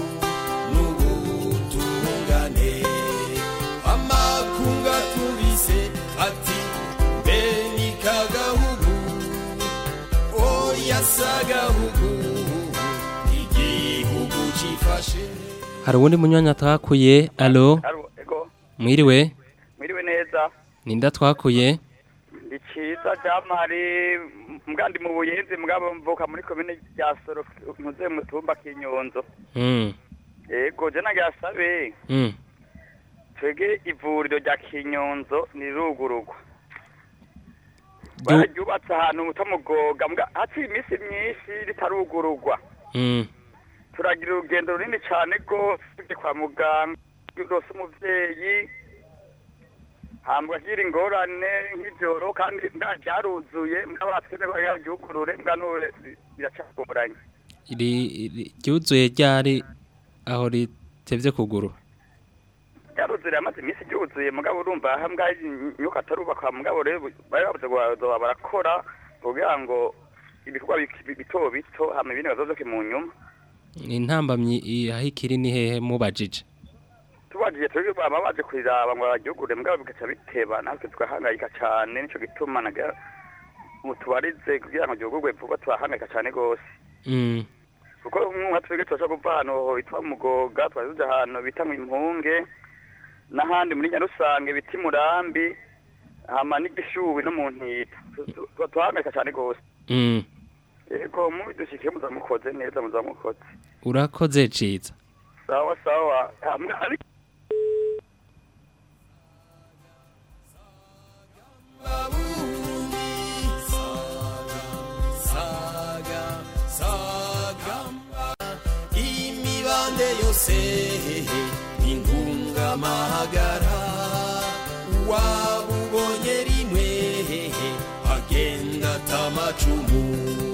n'ubutungane amakunga tubise ati beni kagahugu oya sagahugu igihugu cifashe. hari uwundi munyanya twakuye alo mwiriwe neza ninda twakuye ndi ciza jamari mugandi mu buyenzi mugabo mvuka muri komine ya Soro muze mutumba kinyonzo yego je nagasabe twege ivuriro rya kinyonzo nirugurugwa baryubatse ahantu mutamugoga hati imisi myinshi ritarugurugwa turagira urugendo runini cyane rwose kwa muganga rwose umuvyeyi hambwa gira ingorane nk'ijoro kandi ndaruzuye mwabatwene ko yaryukurure mwanure biracagoranye ryuzuye ryari aho ritevye kuguru yaruzuye amaze iminsi ryuzuye mugabo urumva hambwa nyuka ataruba kwa mugabo rero bari babuze ngo barakora kugira ngo ibikorwa bito bito hama ibindi bazozoke mu nyuma intambamyi ahikiri ni hehe mubajije tubagiye turi baba baje kwiraba ngo bagihugure mugabo bigaca biteba natwe twahangayika cyane nico gituma naga mutubarize kugira ngo gihugurwe vuba twahangayika cyane gose kuko umwe twege twashaka kuva hano hitwa mugoga twazuze ahantu bita mu impunge n'ahandi muri Nyarusange biti Murambi hama n'igishubi no mu ntita twahangayika cyane gose ego mu dushike muzamukoze neza muzamukoze urakoze ciza sawa sawa imibande yose intungamahagara wabubonye rimwe agenda tamacumu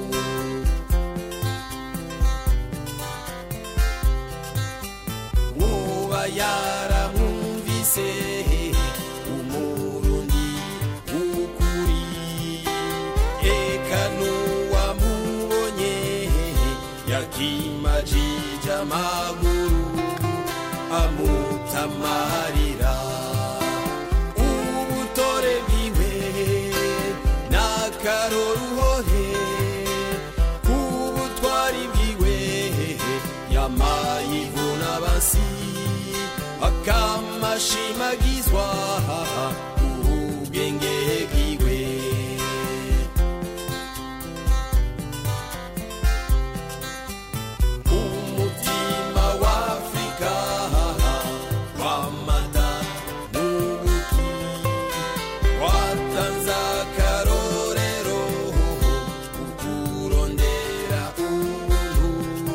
woba yaramwumvise umurundi ukuri eka n'uwamubonye yakimajije amaguru amutamarira ubutore bwiwe n'akaroruhore ubutwari bwiwe yamayivuna basi akamashimagizwa ubwenge bwiwe umutima wa Afrika wamata n'ubuki watanze akarorero ukurondera ubuntu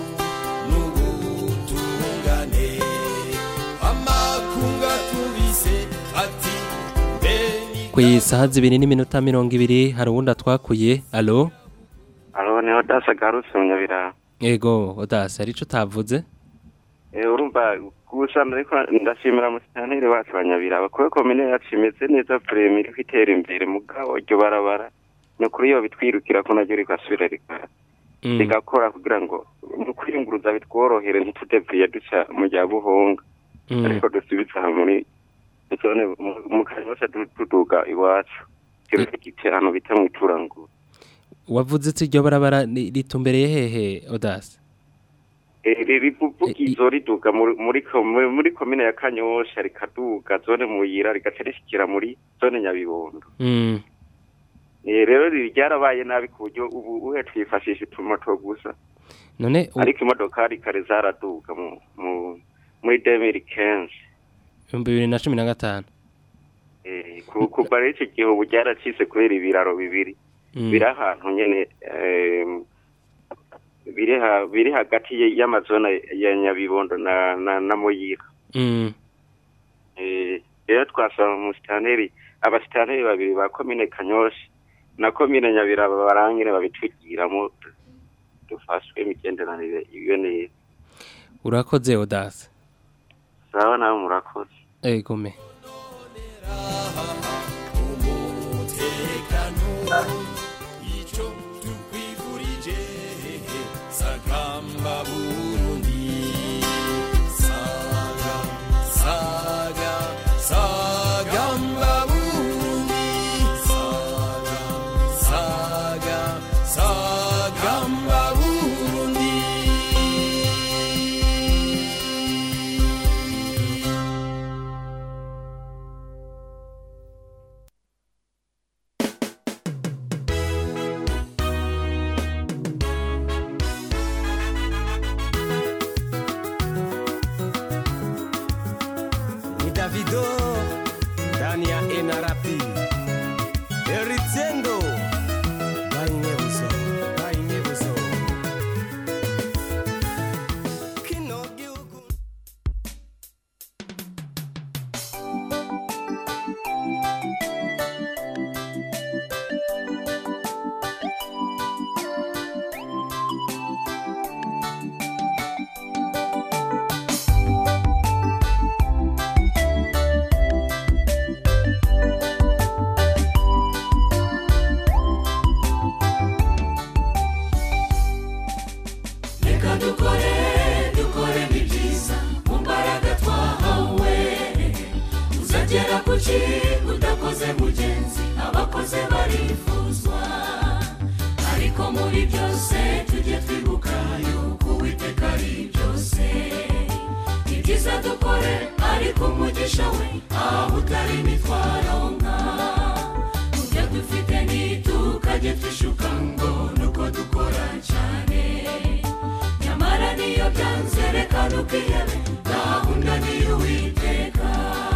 n'ubutungane amakunga tubise ati ku isaha 2:20 hari uwundi atwakuye alo ni Odasa garutse mu Nyabiraba yego Odasa arico utavuze urumva gusa ariko ndashimira musitanteri wacu banyabiraba kuko komine yacu imeze neza vrema iri kwitera imbere mugabo ryo barabara no kuri yo bitwirukira ko naryo rikasubira rigakora kugira ngo mu kwiyunguruza bitworohere ntitudeviye duca mu rya buhonga ariko dusubiza muri zone mu kanyosha tuduga iwacu kirikiterano bita mu iturango wavuze ati ryo barabara ritumbereye hehe Odas rivugizo riduga muri komine ya Kanyosha rikaduga zone muyira rigacereshikira muri zone Nyabibondo rero ryarabaye nabi ku buryo ubu uhe twifashisha itumoto gusa none ariko imodoka rikare zaraduga muri 2015 2015 kuva rero icyo gihe ubu ryaracitse kubera ibiraro bibiri biri ahantu nyene biri hagati y'amazona ya Nyabibondo na Muyira rero twasaba musitanteri abasitanteri babiri ba komine Kanyosha na komine Nyabiraba barangire babitwigiramo dufashwe imigenderanire iyo neza urakoze Odas sawa nawe murakoze gome ico tukwifurije sagamba Burundi sagamba Burundi sagamba Burundi Davido ndani ya NRP Eritendo Bainyebuzo udakoze mugenzi abakoze barifuzwa ariko muri byose tujye twibuka yuko Uwiteka ari byose ibyiza dukore ariko umugisha we aho utari nitwaronka mubyo dufite ntitukajye twishuka ngo nuko dukora cyane nyamara niyo byanze reka ntukihebe gahunda ni Uwiteka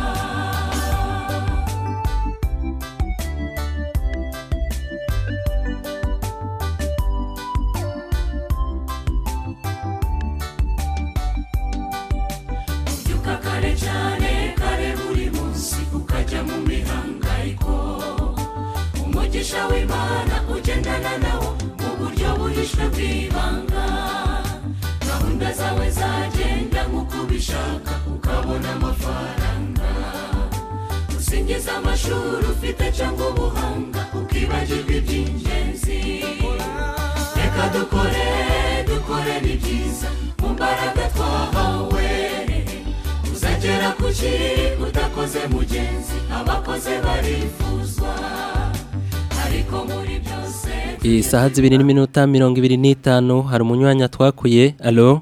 umugisha w'Imana ugendana nawo mu buryo buhishwe bw'ibanga gahunda zawe zagenda nk'uko ubishaka ukabona amafaranga usingiza amashuri ufite cyangwa ubuhanga ukibagirwa iby'ingenzi reka dukore ni byiza mu mbaraga twahawe uzagera ku kiri udakoze mugenzi abakoze barifuzwa ariko muri byose isaha 2:25 hari umunyanya twakuye allo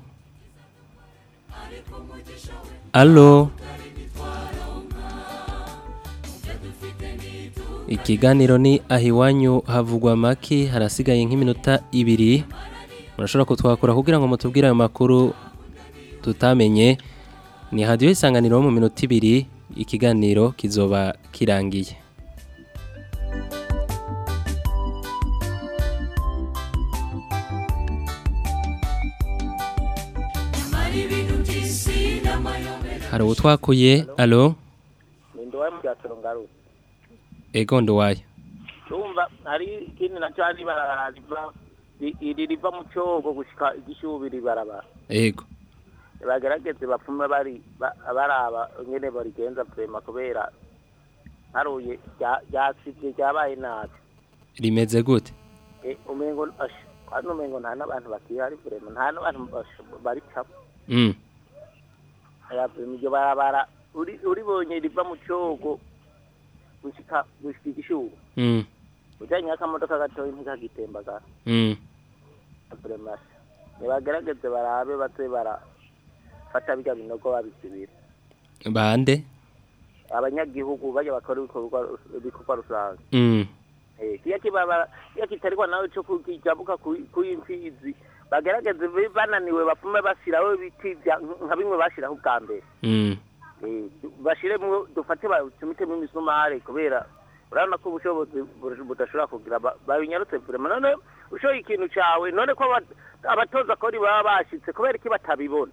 ikiganiro ni ahiwanyu havugwa maki harasigaye nk'iminota 2 murashobora kutwakura kugira ngo mutubwire ayo makuru tutamenye ni radio isanganiro mu minota 2 ikiganiro kizoba kirangiye hari utwakuye allo Nindo wa mbyatoro ngaru ego ndowaye Tumva hari kindi na cyari barariva iri riva mu cyogo gushika igishubiri barabara ego bagerageze bapfume baraba nyene barigenza vrema kubera haruye ryasivye ryabaye nabi rimeze gute umengo hano umengo nta n'abantu bakihari vrema nta n'abantu bari cap aya iryo barabara uribonye riva mu cogo gushika igishuru ujanye akamodoka gatoyi ntikagitembagara vrema nibagerageze barabe baze barafata birya binogo babisibira bande abanyagihugu bajya bakora ibikorwa rusange iyo kitarikwa nawe cyo kujabuka kuyimfizi bagerageze bananiwe bapfume bashyiraho ibiti nka bimwe bashyiraho ubwa mbere bashyiremo dufate bacumitemo imisumari kubera urabona ko ubushobozi budashobora kugira babinyarutse vrema none ushoye ikintu cyawe none ko abatoza kori baba bashyitse kubera iki batabibona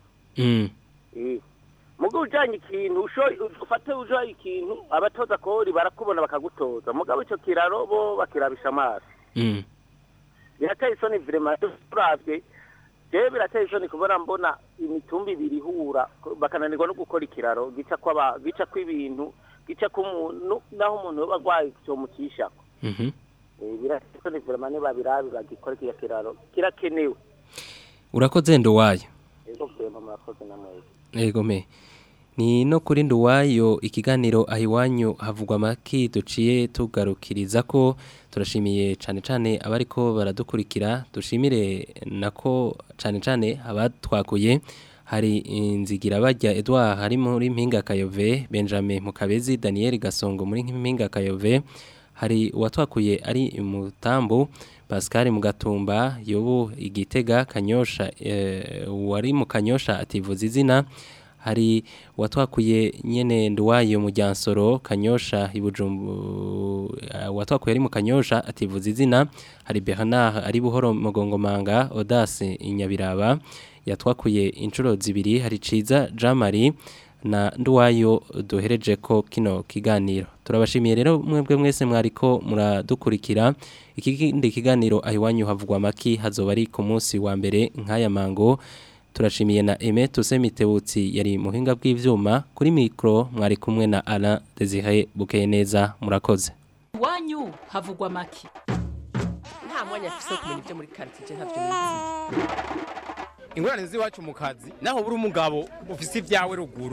mugo ujanye ikintu ufate ujanye ikintu abatoza kori barakubona bakagutoza mugabo ico kiraro bo bakirabisha amaso birateye isoni vrema turavye jewe birateye isoni kubona mbona imitumba ibiri ihura bakananirwa no gukora ikiraro gica kw'ibintu gica k'umuntu naho umuntu yoba agwaye cyo mukishako birateye isoni vrema niba birabi bagikora kiya kiraro kirakenewe urakoze Nduwayo ego vrema murakoze namwe ego me ni no kuri Nduwayo ikiganiro ahiwanyu havugwa maki duciye tugarukiriza ko turashimiye cane abariko baradukurikira dushimire nako cane abatwakuye hari inzigira bajya Edouard hari muri Mpinga Kayove Benjamin Mukabezi Daniel Gasongo muri Mpinga Kayove hari uwatwakuye ari Mutambo Pascal Mugatumba Yobo Igitega Kanyosha wari mu Kanyosha ativuza izina hari watwakuye nyene Nduwayo mu Ryansoro Kanyosha ibujumbu watwakuye ari mu Kanyosha ativuza izina hari Bernard ari Buhoro Mugongomanga Audace Inyabiraba yatwakuye inshuro zibiri hari Ciza Jamari na Nduwayo duhereje ko kino kiganiro turabashimiye rero mwebwe mwese mwariko muradukurikira ikindi kiganiro ahiwanyu havugwa maki hazoba ari ku munsi wa mbere nk'aya mango turashimiye na Aime Tusemitebutsi yari muhinga bw'ivyuma kuri micro mwari kumwe na Alain Desire Bukeneza murakoze wanyu havugwa maki nta mwanya afise kumenya ibyo muri quartier ntavyo nizi ingorane ziwacu mu kazi naho buri umugabo ufise ibyawe ruguru